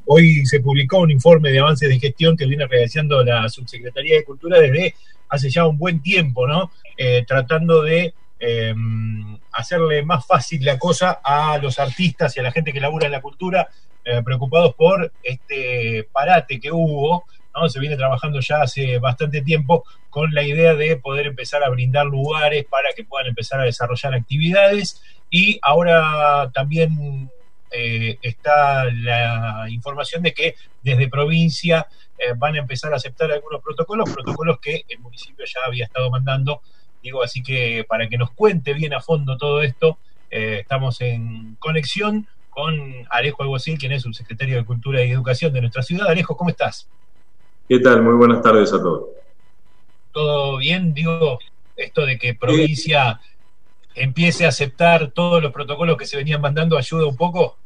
Hoy se publicó un informe de avances de gestión que viene realizando la Subsecretaría de Cultura desde hace ya un buen tiempo, ¿no? Tratando de hacerle más fácil la cosa a los artistas y a la gente que labura en la cultura, preocupados por este parate que hubo, ¿no? Se viene trabajando ya hace bastante tiempo con la idea de poder empezar a brindar lugares para que puedan empezar a desarrollar actividades, y ahora también está la información de que desde provincia van a empezar a aceptar algunos protocolos que el municipio ya había estado mandando. Digo, así que para que nos cuente bien a fondo todo esto, estamos en conexión con Alejo Alguacil, quien es subsecretario de Cultura y Educación de nuestra ciudad. Alejo, ¿cómo estás? ¿Qué tal? Muy buenas tardes a todos. ¿Todo bien? Digo, esto de que provincia empiece a aceptar todos los protocolos que se venían mandando, ¿ayuda un poco?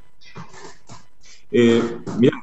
Mira,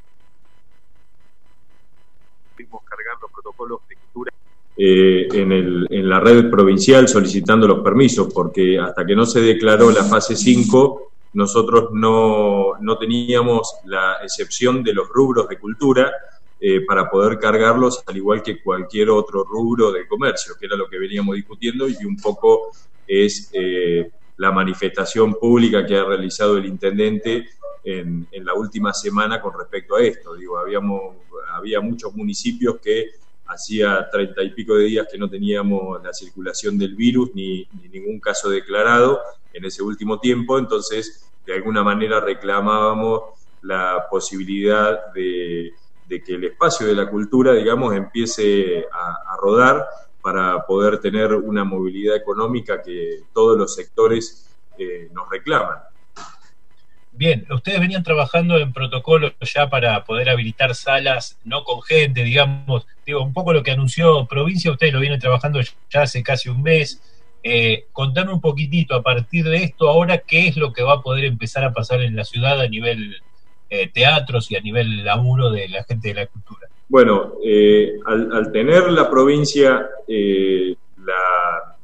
fuimos cargando protocolos de cultura en la red provincial solicitando los permisos, porque hasta que no se declaró la fase 5, nosotros no teníamos la excepción de los rubros de cultura para poder cargarlos, al igual que cualquier otro rubro de comercio, que era lo que veníamos discutiendo, y un poco es la manifestación pública que ha realizado el intendente en la última semana con respecto a esto. Digo, había muchos municipios que hacía 30 y pico de días que no teníamos la circulación del virus ni ningún caso declarado en ese último tiempo, entonces de alguna manera reclamábamos la posibilidad de que el espacio de la cultura, digamos, empiece a rodar para poder tener una movilidad económica que todos los sectores nos reclaman. Bien, ustedes venían trabajando en protocolos ya para poder habilitar salas, no con gente, digamos, digo, un poco lo que anunció provincia, ustedes lo vienen trabajando ya hace casi un mes. Contame un poquitito, a partir de esto ahora, ¿qué es lo que va a poder empezar a pasar en la ciudad a nivel teatros y a nivel laburo de la gente de la cultura? Bueno, al tener la provincia la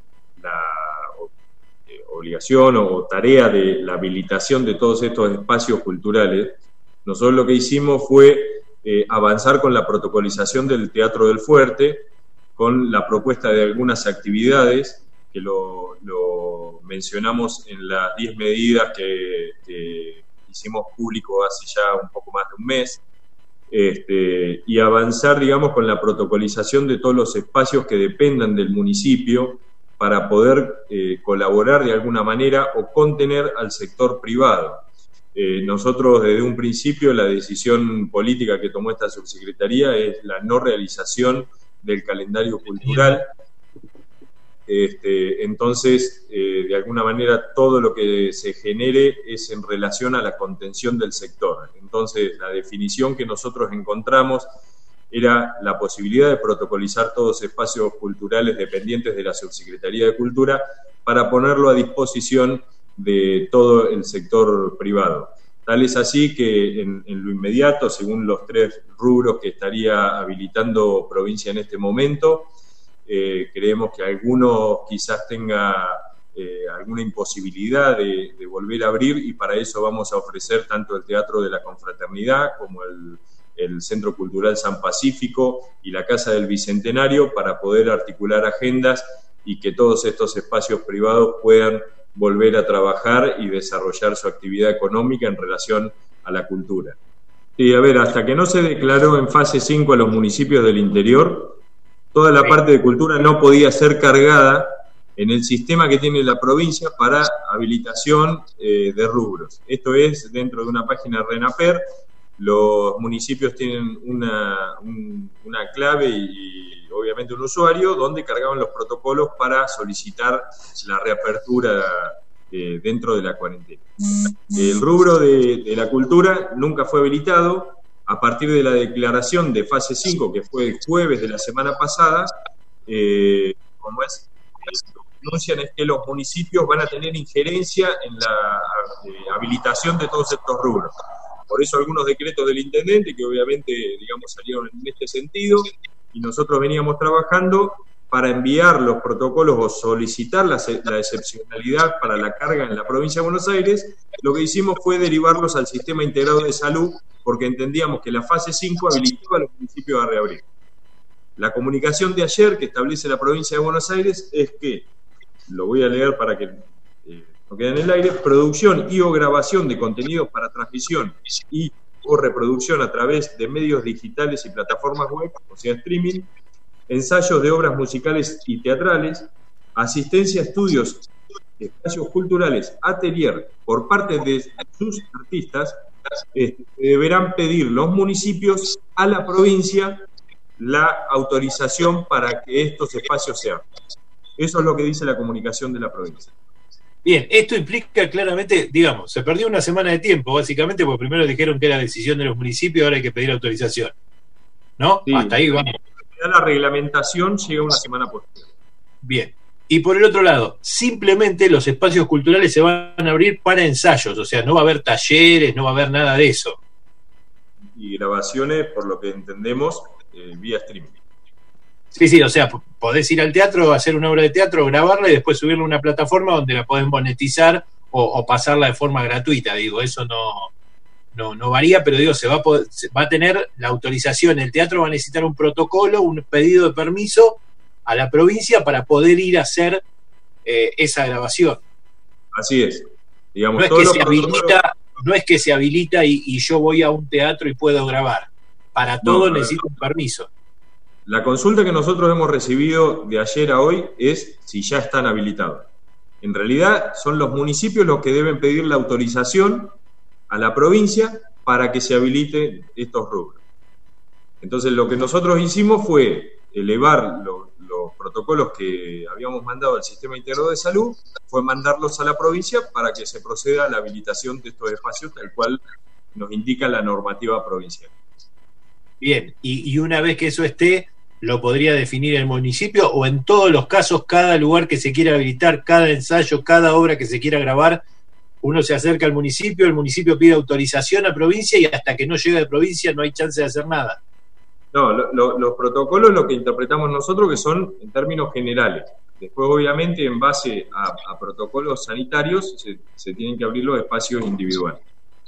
obligación o tarea de la habilitación de todos estos espacios culturales, nosotros lo que hicimos fue avanzar con la protocolización del Teatro del Fuerte, con la propuesta de algunas actividades, que lo mencionamos en las 10 medidas que hicimos público hace ya un poco más de un mes, y avanzar, digamos, con la protocolización de todos los espacios que dependan del municipio para poder colaborar de alguna manera o contener al sector privado. Nosotros desde un principio la decisión política que tomó esta subsecretaría es la no realización del calendario cultural. Entonces, de alguna manera, todo lo que se genere es en relación a la contención del sector. Entonces, la definición que nosotros encontramos era la posibilidad de protocolizar todos los espacios culturales dependientes de la Subsecretaría de Cultura para ponerlo a disposición de todo el sector privado. Tal es así que en lo inmediato, según los 3 rubros que estaría habilitando provincia en este momento, creemos que alguno quizás tenga alguna imposibilidad de volver a abrir, y para eso vamos a ofrecer tanto el Teatro de la Confraternidad como el Centro Cultural San Pacífico y la Casa del Bicentenario, para poder articular agendas y que todos estos espacios privados puedan volver a trabajar y desarrollar su actividad económica en relación a la cultura. Y a ver, hasta que no se declaró en fase 5 a los municipios del interior, toda la parte de cultura no podía ser cargada en el sistema que tiene la provincia para habilitación de rubros. Esto es dentro de una página RENAPER. Los municipios tienen una clave y obviamente un usuario donde cargaban los protocolos para solicitar la reapertura dentro de la cuarentena. El rubro de la cultura nunca fue habilitado. A partir de la declaración de fase 5, que fue el jueves de la semana pasada, como es, lo que anuncian es que los municipios van a tener injerencia en la habilitación de todos estos rubros. Por eso algunos decretos del intendente, que obviamente, digamos, salieron en este sentido, y nosotros veníamos trabajando para enviar los protocolos o solicitar la excepcionalidad para la carga en la provincia de Buenos Aires, lo que hicimos fue derivarlos al Sistema Integrado de Salud, porque entendíamos que la fase 5 habilitaba a los municipios a reabrir. La comunicación de ayer que establece la provincia de Buenos Aires es que, lo voy a leer para que no quede en el aire, producción y o grabación de contenidos para transmisión y o reproducción a través de medios digitales y plataformas web, o sea, streaming, ensayos de obras musicales y teatrales, asistencia a estudios, espacios culturales, atelier por parte de sus artistas, deberán pedir los municipios a la provincia la autorización para que estos espacios se abran. Eso es lo que dice la comunicación de la provincia. Bien, esto implica claramente, digamos, se perdió una semana de tiempo, básicamente, porque primero dijeron que era decisión de los municipios, ahora hay que pedir autorización, ¿no? Sí, hasta ahí vamos. La reglamentación llega una semana posterior. Bien. Y por el otro lado, simplemente los espacios culturales se van a abrir para ensayos, o sea, no va a haber talleres, no va a haber nada de eso. Y grabaciones, por lo que entendemos, vía streaming. Sí, o sea, podés ir al teatro, hacer una obra de teatro, grabarla y después subirla a una plataforma donde la podés monetizar o pasarla de forma gratuita, digo, eso no varía, pero digo, se va a tener la autorización, el teatro va a necesitar un protocolo, un pedido de permiso a la provincia para poder ir a hacer esa grabación. Así es. Digamos, no es que se habilita y yo voy a un teatro y puedo grabar. Para todo necesito un permiso. La consulta que nosotros hemos recibido de ayer a hoy es si ya están habilitados. En realidad son los municipios los que deben pedir la autorización a la provincia para que se habiliten estos rubros. Entonces lo que nosotros hicimos fue elevar los protocolos que habíamos mandado al Sistema Integrado de Salud, fue mandarlos a la provincia para que se proceda a la habilitación de estos espacios tal cual nos indica la normativa provincial. Bien, y una vez que eso esté, ¿lo podría definir el municipio o en todos los casos, cada lugar que se quiera habilitar, cada ensayo, cada obra que se quiera grabar, uno se acerca al municipio, el municipio pide autorización a provincia y hasta que no llega de provincia no hay chance de hacer nada? No, los protocolos lo que interpretamos nosotros que son en términos generales. Después, obviamente, en base a protocolos sanitarios, se tienen que abrir los espacios individuales.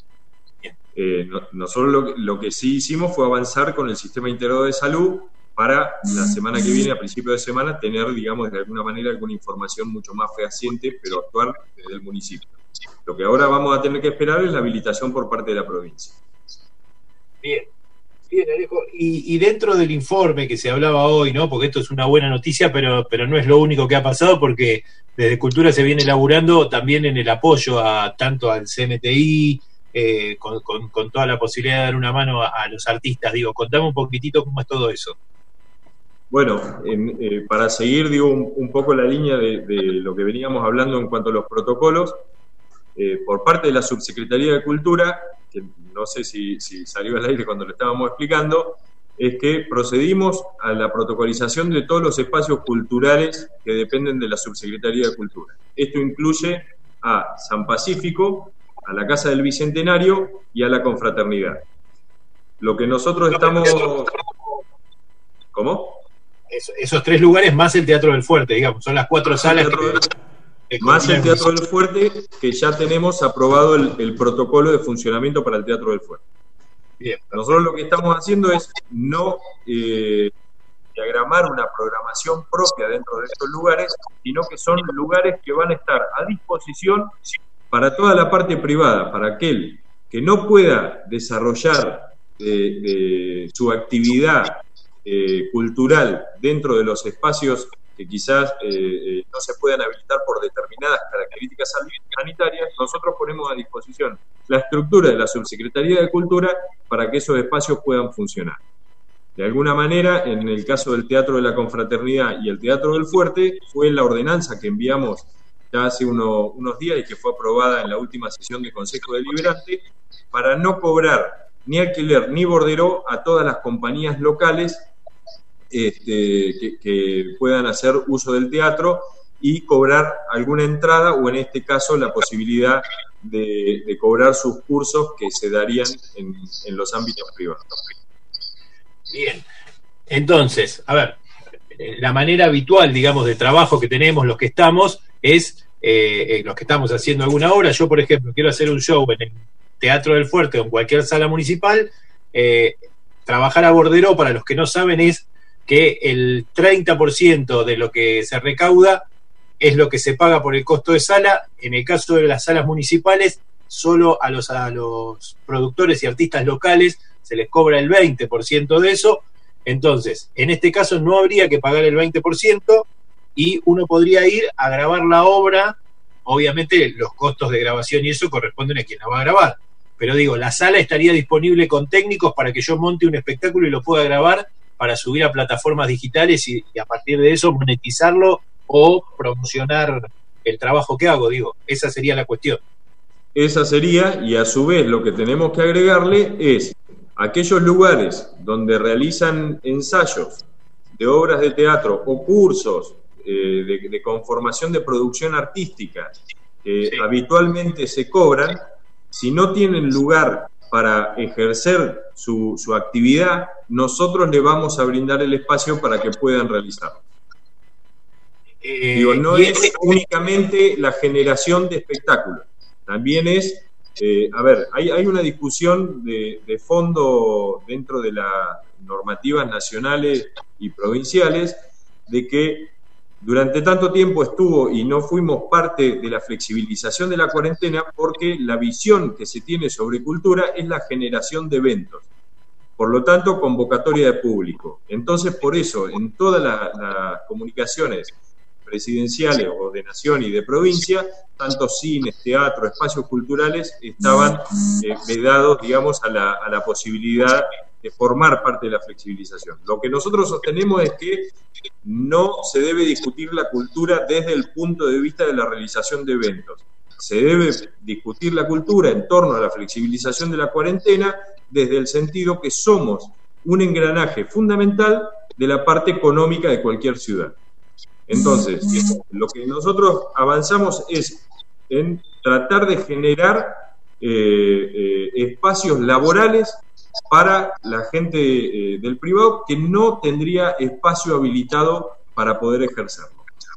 Nosotros lo que sí hicimos fue avanzar con el Sistema Integrado de Salud para la semana que viene, a principio de semana, tener, digamos, de alguna manera alguna información mucho más fehaciente, pero actuar desde el municipio. Lo que ahora vamos a tener que esperar es la habilitación por parte de la provincia. Bien, Alejo. Y dentro del informe que se hablaba hoy, ¿no? Porque esto es una buena noticia, pero no es lo único que ha pasado, porque desde Cultura se viene elaborando también en el apoyo tanto al CNTI, con toda la posibilidad de dar una mano a los artistas. Digo, contame un poquitito cómo es todo eso. Bueno, para seguir, digo, un poco la línea de lo que veníamos hablando en cuanto a los protocolos, por parte de la Subsecretaría de Cultura, que no sé si salió al aire cuando lo estábamos explicando, es que procedimos a la protocolización de todos los espacios culturales que dependen de la Subsecretaría de Cultura. Esto incluye a San Pacífico, a la Casa del Bicentenario y a la Confraternidad. Lo que nosotros estamos... ¿Cómo? Esos tres lugares más el Teatro del Fuerte, digamos, son las 4 salas más el Teatro del Fuerte, que ya tenemos aprobado el protocolo de funcionamiento para el Teatro del Fuerte. Bien. Nosotros lo que estamos haciendo es no diagramar una programación propia dentro de estos lugares, sino que son lugares que van a estar a disposición para toda la parte privada, para aquel que no pueda desarrollar su actividad cultural dentro de los espacios que quizás no se puedan habilitar por determinadas características sanitarias. Nosotros ponemos a disposición la estructura de la Subsecretaría de Cultura para que esos espacios puedan funcionar. De alguna manera, en el caso del Teatro de la Confraternidad y el Teatro del Fuerte, fue la ordenanza que enviamos ya hace unos días y que fue aprobada en la última sesión de Consejo Deliberante, para no cobrar ni alquiler ni bordero a todas las compañías locales que puedan hacer uso del teatro y cobrar alguna entrada, o en este caso la posibilidad de cobrar sus cursos que se darían en los ámbitos privados. Bien, entonces, a ver, la manera habitual, digamos, de trabajo que tenemos los que estamos es los que estamos haciendo alguna obra. Yo, por ejemplo, quiero hacer un show en el Teatro del Fuerte o en cualquier sala municipal. Trabajar a bordero, para los que no saben, es que el 30% de lo que se recauda es lo que se paga por el costo de sala. En el caso de las salas municipales, solo a los productores y artistas locales se les cobra el 20% de eso. Entonces, en este caso no habría que pagar el 20% y uno podría ir a grabar la obra. Obviamente los costos de grabación y eso corresponden a quien la va a grabar. Pero digo, la sala estaría disponible con técnicos para que yo monte un espectáculo y lo pueda grabar para subir a plataformas digitales y a partir de eso monetizarlo o promocionar el trabajo que hago, digo. Esa sería la cuestión. Esa sería, y a su vez lo que tenemos que agregarle es aquellos lugares donde realizan ensayos de obras de teatro o cursos de conformación de producción artística que sí, habitualmente se cobran. Si no tienen lugar para ejercer su actividad, nosotros le vamos a brindar el espacio para que puedan realizarlo. Digo, no es únicamente la generación de espectáculos, también es, hay una discusión de fondo dentro de las normativas nacionales y provinciales de que durante tanto tiempo estuvo y no fuimos parte de la flexibilización de la cuarentena porque la visión que se tiene sobre cultura es la generación de eventos. Por lo tanto, convocatoria de público. Entonces, por eso, en todas las comunicaciones presidenciales o de nación y de provincia, tanto cines, teatro, espacios culturales estaban vedados, digamos, a la posibilidad de formar parte de la flexibilización. Lo que nosotros sostenemos es que no se debe discutir la cultura desde el punto de vista de la realización de eventos. Se debe discutir la cultura en torno a la flexibilización de la cuarentena desde el sentido que somos un engranaje fundamental de la parte económica de cualquier ciudad. Entonces, lo que nosotros avanzamos es en tratar de generar espacios laborales para la gente del privado que no tendría espacio habilitado para poder ejercerlo.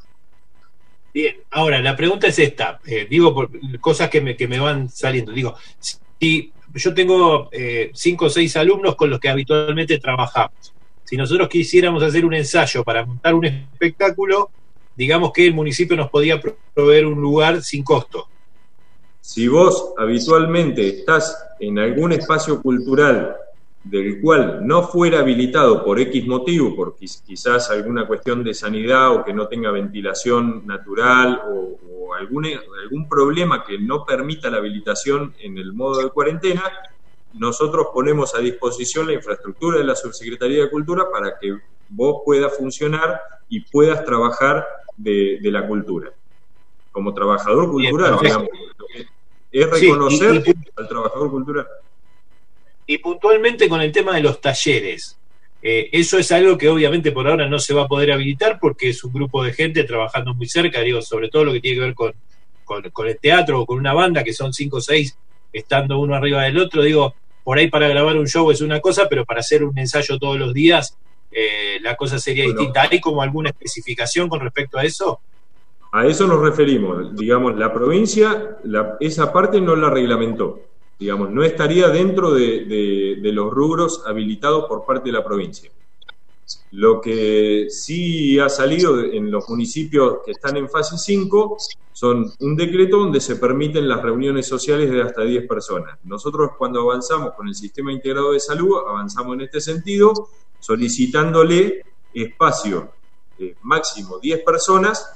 Bien, ahora la pregunta es esta, digo por cosas que me van saliendo, digo, si yo tengo 5 o 6 alumnos con los que habitualmente trabajamos, si nosotros quisiéramos hacer un ensayo para montar un espectáculo, digamos que el municipio nos podía proveer un lugar sin costo. Si vos habitualmente estás en algún espacio cultural del cual no fuera habilitado por X motivo, por quizás alguna cuestión de sanidad o que no tenga ventilación natural o algún problema que no permita la habilitación en el modo de cuarentena, nosotros ponemos a disposición la infraestructura de la Subsecretaría de Cultura para que vos puedas funcionar y puedas trabajar de la cultura. Como trabajador cultural, digamos. Es reconocer al trabajador cultural. Y puntualmente con el tema de los talleres, eso es algo que obviamente por ahora no se va a poder habilitar porque es un grupo de gente trabajando muy cerca, digo, sobre todo lo que tiene que ver con el teatro o con una banda, que son 5 o 6 estando uno arriba del otro, digo, por ahí para grabar un show es una cosa, pero para hacer un ensayo todos los días la cosa sería distinta. ¿Hay como alguna especificación con respecto a eso? A eso nos referimos, digamos, la provincia, esa parte no la reglamentó, digamos, no estaría dentro de los rubros habilitados por parte de la provincia. Lo que sí ha salido en los municipios que están en fase 5 son un decreto donde se permiten las reuniones sociales de hasta 10 personas. Nosotros cuando avanzamos con el sistema integrado de salud, avanzamos en este sentido, solicitándole espacio máximo 10 personas,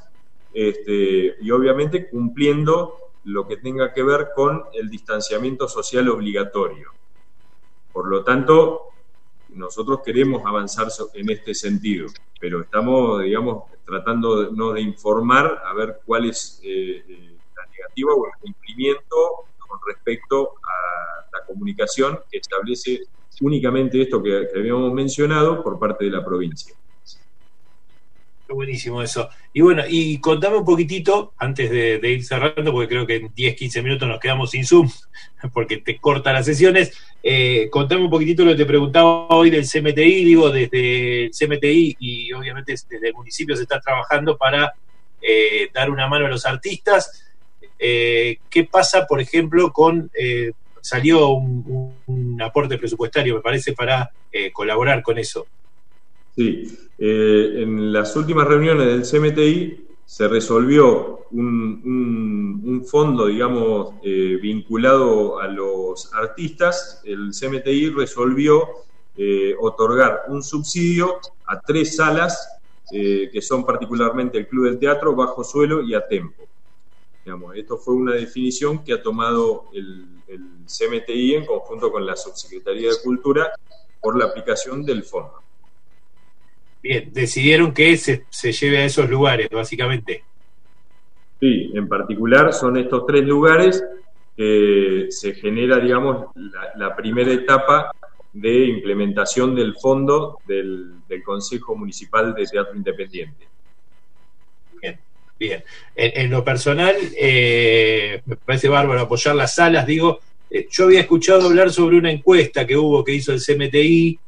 y obviamente cumpliendo lo que tenga que ver con el distanciamiento social obligatorio. Por lo tanto, nosotros queremos avanzar en este sentido, pero estamos, digamos, tratando de informar a ver cuál es la negativa o el cumplimiento con respecto a la comunicación que establece únicamente esto que habíamos mencionado por parte de la provincia. Qué buenísimo eso. Y bueno, y contame un poquitito, antes de ir cerrando, porque creo que en 10, 15 minutos nos quedamos sin Zoom, porque te cortan las sesiones. Contame un poquitito lo que te preguntaba hoy del CMTI, digo, desde el CMTI y obviamente desde el municipio se está trabajando para dar una mano a los artistas. ¿Qué pasa, por ejemplo, con... salió un aporte presupuestario, me parece, para colaborar con eso? Sí, en las últimas reuniones del CMTI se resolvió un fondo, digamos, vinculado a los artistas. El CMTI resolvió otorgar un subsidio a 3 salas, que son particularmente el Club del Teatro, Bajo Suelo y Atempo. Digamos, esto fue una definición que ha tomado el CMTI en conjunto con la Subsecretaría de Cultura por la aplicación del fondo. Bien, decidieron que se lleve a esos lugares, básicamente. Sí, en particular son estos 3 lugares que se genera, digamos, la primera etapa de implementación del fondo del Consejo Municipal de Teatro Independiente. Bien, bien. En lo personal, me parece bárbaro apoyar las salas, digo, yo había escuchado hablar sobre una encuesta que hizo el CMTI,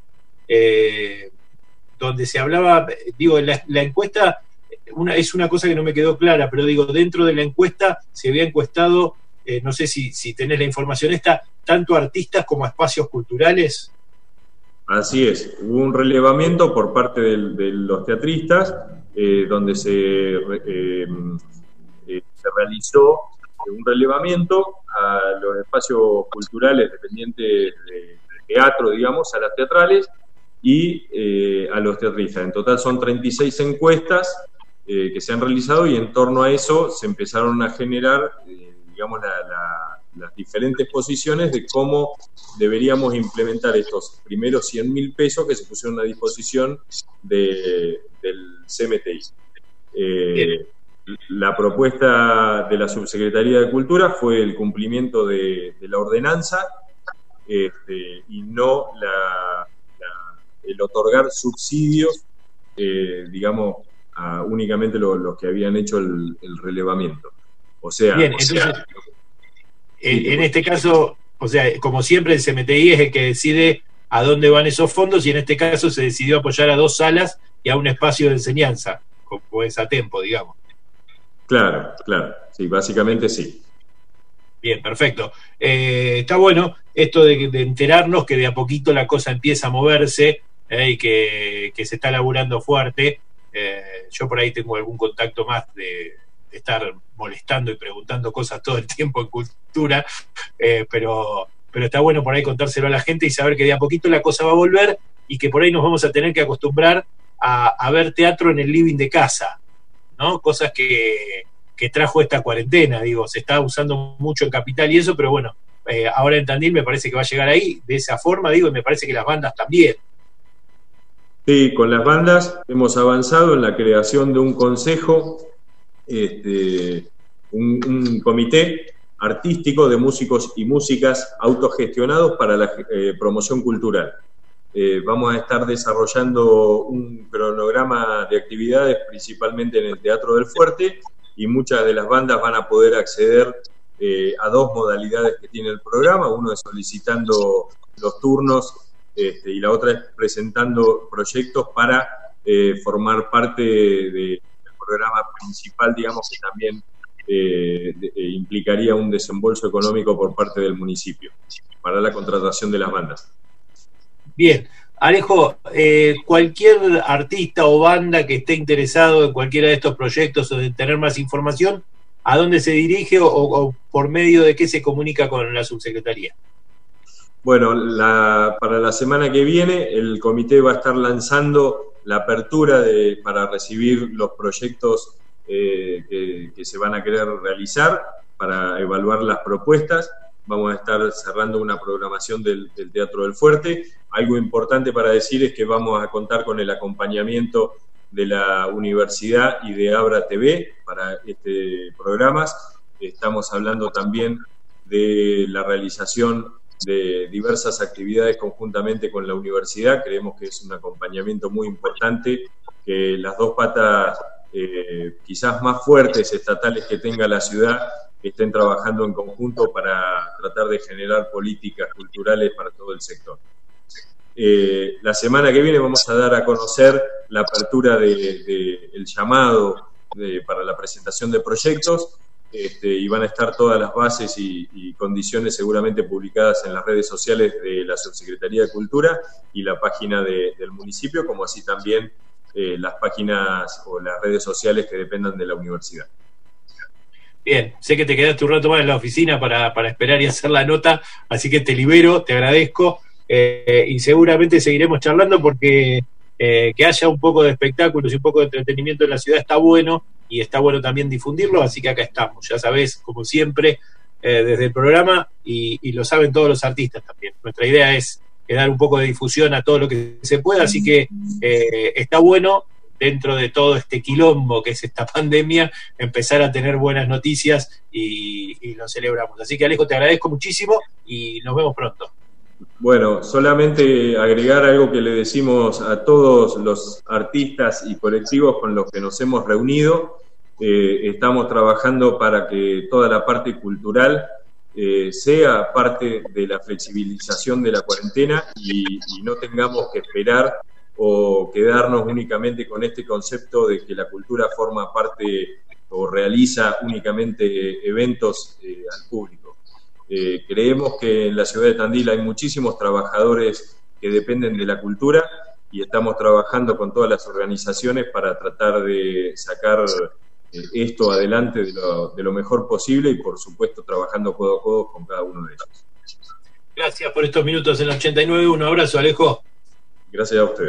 donde se hablaba, digo, la encuesta es una cosa que no me quedó clara, pero digo, dentro de la encuesta se había encuestado, no sé si tenés la información esta, tanto artistas como espacios culturales. Así es, hubo un relevamiento por parte de los teatristas, donde se realizó un relevamiento a los espacios culturales dependientes de teatro, digamos, a las teatrales, y a los teatristas. En total son 36 encuestas que se han realizado y en torno a eso se empezaron a generar, digamos, las diferentes posiciones de cómo deberíamos implementar estos primeros 100.000 pesos que se pusieron a disposición del CMTI. La propuesta de la Subsecretaría de Cultura fue el cumplimiento de la ordenanza y no el otorgar subsidios, digamos, a únicamente los que habían hecho el relevamiento. O sea, bien, entonces, en este caso, o sea, como siempre el CMTI es el que decide a dónde van esos fondos y en este caso se decidió apoyar a 2 salas y a un espacio de enseñanza, como es Atempo, digamos. Claro, sí, básicamente sí. Bien, perfecto. Está bueno esto de enterarnos que de a poquito la cosa empieza a moverse y que se está laburando fuerte. Yo por ahí tengo algún contacto más de estar molestando y preguntando cosas todo el tiempo en cultura, pero está bueno por ahí contárselo a la gente y saber que de a poquito la cosa va a volver y que por ahí nos vamos a tener que acostumbrar a ver teatro en el living de casa, ¿no? Cosas que trajo esta cuarentena, digo, se está usando mucho en Capital y eso, pero bueno, ahora en Tandil me parece que va a llegar ahí de esa forma, digo, y me parece que las bandas también. Sí, con las bandas hemos avanzado en la creación de un consejo, un comité artístico de músicos y músicas autogestionados para la promoción cultural. Vamos a estar desarrollando un cronograma de actividades principalmente en el Teatro del Fuerte y muchas de las bandas van a poder acceder a 2 modalidades que tiene el programa. Uno es solicitando los turnos y la otra es presentando proyectos para formar parte del programa principal, digamos, que también implicaría un desembolso económico por parte del municipio para la contratación de las bandas. Bien, Alejo, cualquier artista o banda que esté interesado en cualquiera de estos proyectos o en tener más información, ¿a dónde se dirige o por medio de qué se comunica con la subsecretaría? Bueno, para la semana que viene el comité va a estar lanzando la apertura para recibir los proyectos que se van a querer realizar para evaluar las propuestas. Vamos a estar cerrando una programación del Teatro del Fuerte. Algo importante para decir es que vamos a contar con el acompañamiento de la universidad y de Abra TV para programas. Estamos hablando también de la realización de diversas actividades conjuntamente con la universidad. Creemos que es un acompañamiento muy importante que las dos patas quizás más fuertes estatales que tenga la ciudad estén trabajando en conjunto para tratar de generar políticas culturales para todo el sector. La semana que viene vamos a dar a conocer la apertura del llamado para la presentación de proyectos, y van a estar todas las bases y condiciones seguramente publicadas en las redes sociales de la Subsecretaría de Cultura y la página del municipio, como así también las páginas o las redes sociales que dependan de la universidad. Bien, sé que te quedaste un rato más en la oficina para esperar y hacer la nota, así que te libero, te agradezco, y seguramente seguiremos charlando porque que haya un poco de espectáculos y un poco de entretenimiento en la ciudad está bueno, y está bueno también difundirlo, así que acá estamos, ya sabés, como siempre, desde el programa, y lo saben todos los artistas también. Nuestra idea es dar un poco de difusión a todo lo que se pueda, así que está bueno, dentro de todo este quilombo que es esta pandemia, empezar a tener buenas noticias y lo celebramos. Así que, Alejo, te agradezco muchísimo y nos vemos pronto. Bueno, solamente agregar algo que le decimos a todos los artistas y colectivos con los que nos hemos reunido. Estamos trabajando para que toda la parte cultural sea parte de la flexibilización de la cuarentena y no tengamos que esperar o quedarnos únicamente con este concepto de que la cultura forma parte o realiza únicamente eventos al público. Creemos que en la ciudad de Tandil hay muchísimos trabajadores que dependen de la cultura y estamos trabajando con todas las organizaciones para tratar de sacar esto adelante de lo mejor posible y, por supuesto, trabajando codo a codo con cada uno de ellos. Gracias por estos minutos en 89. Un abrazo, Alejo. Gracias a ustedes.